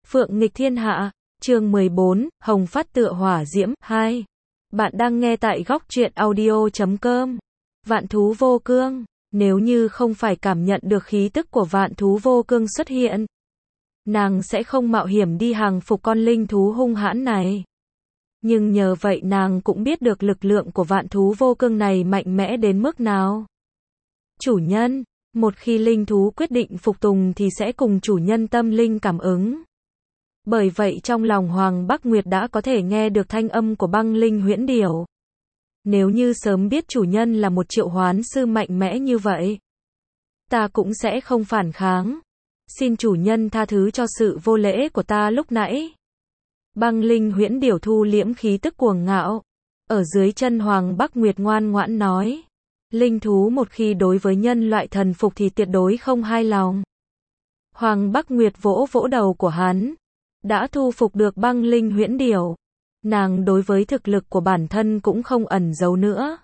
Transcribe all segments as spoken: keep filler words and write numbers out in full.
Phượng nghịch thiên hạ, chương mười bốn, Hồng phát tựa hỏa diễm, hai. Bạn đang nghe tại góc truyện audio chấm com. Vạn thú vô cương, nếu như không phải cảm nhận được khí tức của vạn thú vô cương xuất hiện, nàng sẽ không mạo hiểm đi hàng phục con linh thú hung hãn này. Nhưng nhờ vậy nàng cũng biết được lực lượng của vạn thú vô cương này mạnh mẽ đến mức nào. Chủ nhân, một khi linh thú quyết định phục tùng thì sẽ cùng chủ nhân tâm linh cảm ứng. Bởi vậy trong lòng Hoàng Bắc Nguyệt đã có thể nghe được thanh âm của băng linh huyễn điểu. Nếu như sớm biết chủ nhân là một triệu hoán sư mạnh mẽ như vậy, ta cũng sẽ không phản kháng. Xin chủ nhân tha thứ cho sự vô lễ của ta lúc nãy. Băng linh huyễn điểu thu liễm khí tức cuồng ngạo. Ở dưới chân Hoàng Bắc Nguyệt ngoan ngoãn nói. Linh thú một khi đối với nhân loại thần phục thì tuyệt đối không hai lòng. Hoàng Bắc Nguyệt vỗ vỗ đầu của hắn. Đã thu phục được băng linh huyễn điểu. Nàng đối với thực lực của bản thân cũng không ẩn giấu nữa.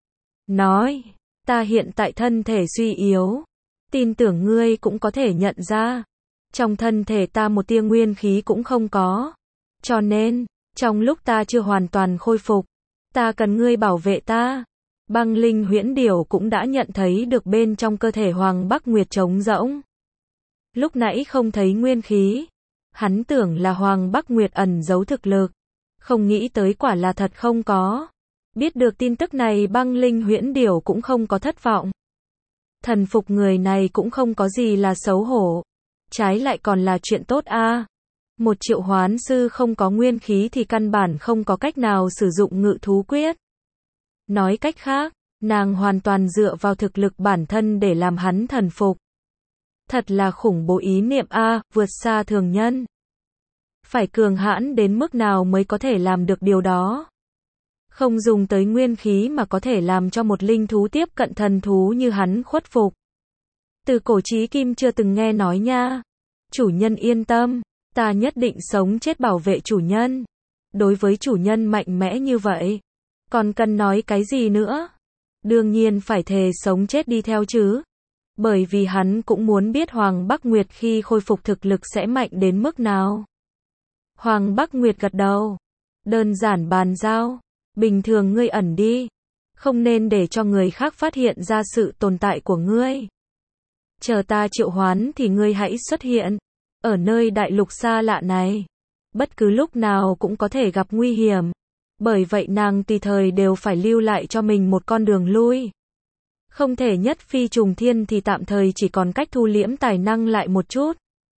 Nói, ta hiện tại thân thể suy yếu. Tin tưởng ngươi cũng có thể nhận ra. Trong thân thể ta một tia nguyên khí cũng không có. Cho nên, trong lúc ta chưa hoàn toàn khôi phục, ta cần ngươi bảo vệ ta. Băng linh huyễn điểu cũng đã nhận thấy được bên trong cơ thể Hoàng Bắc Nguyệt trống rỗng. Lúc nãy không thấy nguyên khí. Hắn tưởng là Hoàng Bắc Nguyệt ẩn giấu thực lực. Không nghĩ tới quả là thật không có. Biết được tin tức này băng linh huyễn điểu cũng không có thất vọng. Thần phục người này cũng không có gì là xấu hổ. Trái lại còn là chuyện tốt a. À. Một triệu hoán sư không có nguyên khí thì căn bản không có cách nào sử dụng ngự thú quyết. Nói cách khác, nàng hoàn toàn dựa vào thực lực bản thân để làm hắn thần phục. Thật là khủng bố ý niệm a, à, vượt xa thường nhân. Phải cường hãn đến mức nào mới có thể làm được điều đó. Không dùng tới nguyên khí mà có thể làm cho một linh thú tiếp cận thần thú như hắn khuất phục. Từ cổ chí kim chưa từng nghe nói nha. Chủ nhân yên tâm, ta nhất định sống chết bảo vệ chủ nhân. Đối với chủ nhân mạnh mẽ như vậy, còn cần nói cái gì nữa? Đương nhiên phải thề sống chết đi theo chứ. Bởi vì hắn cũng muốn biết Hoàng Bắc Nguyệt khi khôi phục thực lực sẽ mạnh đến mức nào. Hoàng Bắc Nguyệt gật đầu. Đơn giản bàn giao. Bình thường ngươi ẩn đi. Không nên để cho người khác phát hiện ra sự tồn tại của ngươi. Chờ ta triệu hoán thì ngươi hãy xuất hiện. Ở nơi đại lục xa lạ này. Bất cứ lúc nào cũng có thể gặp nguy hiểm. Bởi vậy nàng tùy thời đều phải lưu lại cho mình một con đường lui. Không thể nhất phi trùng thiên thì tạm thời chỉ còn cách thu liễm tài năng lại một chút.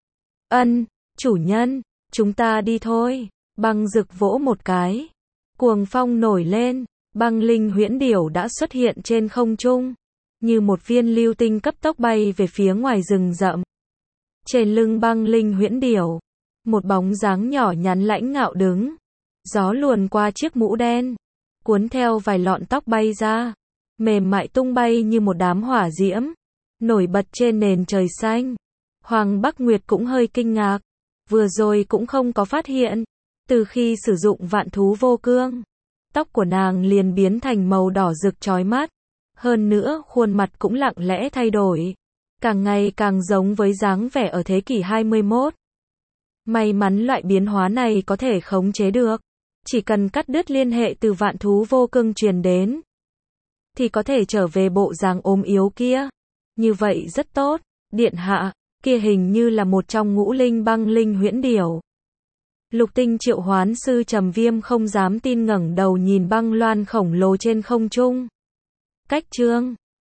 Ân, chủ nhân, chúng ta đi thôi. Băng rực vỗ một cái. Cuồng phong nổi lên, băng linh huyễn điểu đã xuất hiện trên không trung. Như một viên lưu tinh cấp tốc bay về phía ngoài rừng rậm. Trên lưng băng linh huyễn điểu, một bóng dáng nhỏ nhắn lãnh ngạo đứng. Gió luồn qua chiếc mũ đen, cuốn theo vài lọn tóc bay ra. Mềm mại tung bay như một đám hỏa diễm, nổi bật trên nền trời xanh. Hoàng Bắc Nguyệt cũng hơi kinh ngạc, vừa rồi cũng không có phát hiện, từ khi sử dụng vạn thú vô cương, tóc của nàng liền biến thành màu đỏ rực chói mắt, hơn nữa khuôn mặt cũng lặng lẽ thay đổi, càng ngày càng giống với dáng vẻ ở thế kỷ hai mươi mốt. May mắn loại biến hóa này có thể khống chế được, chỉ cần cắt đứt liên hệ từ vạn thú vô cương truyền đến, thì có thể trở về bộ dáng ốm yếu kia. Như vậy rất tốt, điện hạ, kia hình như là một trong ngũ linh băng linh huyễn điểu. Lục tinh triệu hoán sư Trầm Viêm không dám tin ngẩng đầu nhìn băng loan khổng lồ trên không trung. Cách chương